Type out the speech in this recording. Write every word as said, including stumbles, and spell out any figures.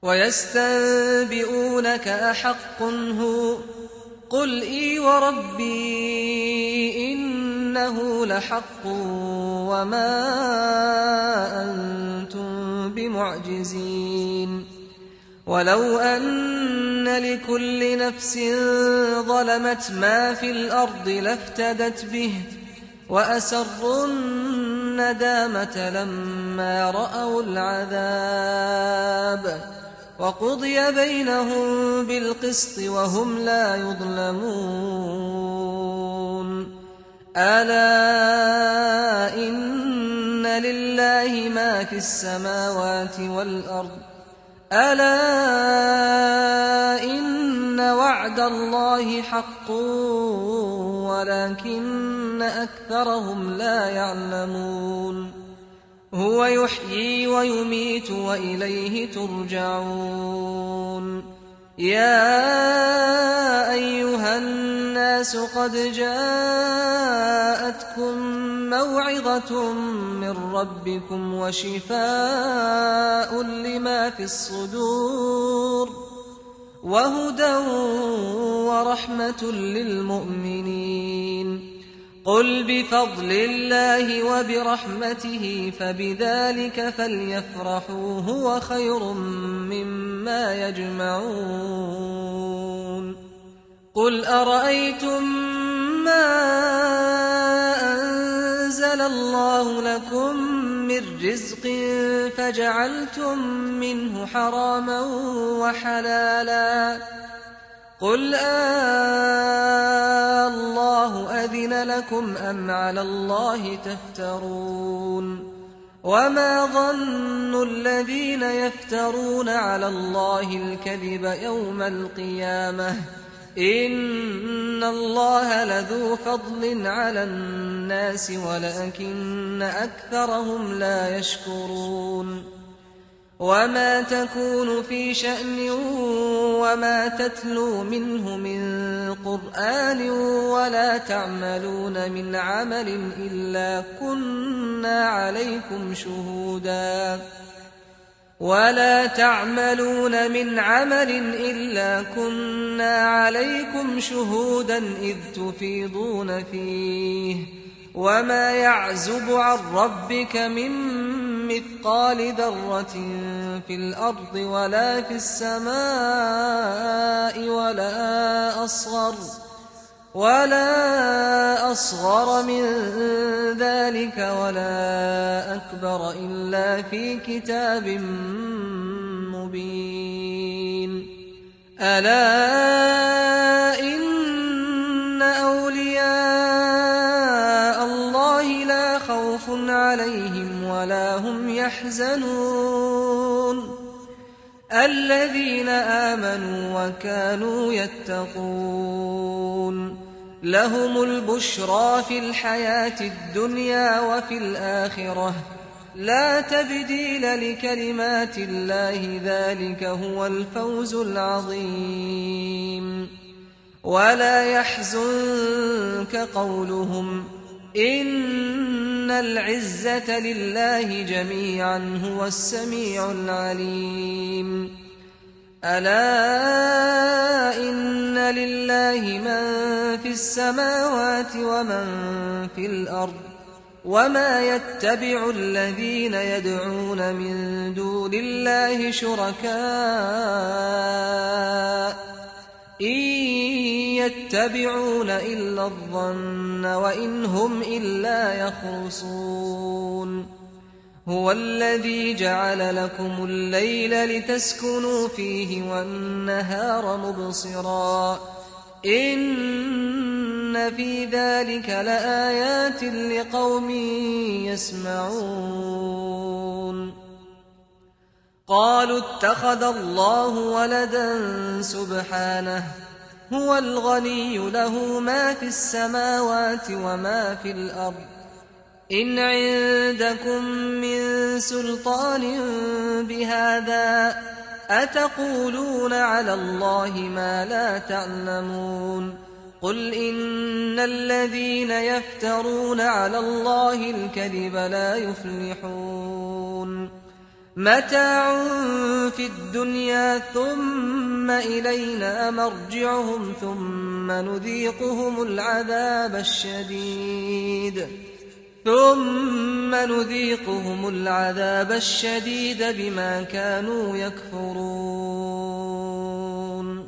ويستنبئونك أحق هو قل إي وربي إنه لحق وما أنتم بمعجزين ولو أن لكل نفس ظلمت ما في الأرض لافتدت به وأسروا الندامة لما رأوا العذاب وقضي بينهم بالقسط وهم لا يظلمون ألا إن لله ما في السماوات والأرض ألا إن وعد الله حق ولكن أكثرهم لا يعلمون هو يحيي ويميت وإليه ترجعون يا أيها الناس قد جاءتكم موعظة من ربكم وشفاء لما في الصدور وهدى ورحمة للمؤمنين قل بفضل الله وبرحمته فبذلك فليفرحوا هو خير مما يجمعون قل أرأيتم ما أنزل الله لكم من رزق فجعلتم منه حراما وحلالا قل آه الله أذن لكم أم على الله تفترون وما ظن الذين يفترون على الله الكذب يوم القيامة إن الله لذو فضل على الناس ولكن أكثرهم لا يشكرون وما تكون في شأن وما تتلو منه من قرآن ولا تعملون من عمل إلا كنا عليكم شهودا ولا تعملون من عمل إلا كنا عليكم شهودا إذ تفيضون فيه وما يعزب عن ربك من مثقال ذرة في الأرض ولا في السماء ولا أصغر ولا أصغر من ذلك ولا أكبر إلا في كتاب مبين ألا إن أولياء الله لا خوف عليهم ولا هم يحزنون الذين آمنوا وكانوا يتقون لهم البشرى في الحياة الدنيا وفي الآخرة لا تبديل لكلمات الله ذلك هو الفوز العظيم ولا يحزنك قولهم إن العزة لله جميعا هو السميع العليم ألا إن لله من في السماوات ومن في الأرض وما يتبع الذين يدعون من دون الله شركاء إن يتبعون إلا الظن وإن هم إلا يخرصون هو الذي جعل لكم الليل لتسكنوا فيه والنهار مبصرا إن في ذلك لآيات لقوم يسمعون قالوا اتخذ الله ولدا سبحانه هو الغني له ما في السماوات وما في الأرض إن عندكم من سلطان بهذا أتقولون على الله ما لا تعلمون قل إن الذين يفترون على الله الكذب لا يفلحون متاع في الدنيا ثم إلينا مرجعهم ثم نذيقهم العذاب الشديد ثم نذيقهم العذاب الشديد بما كانوا يكفرون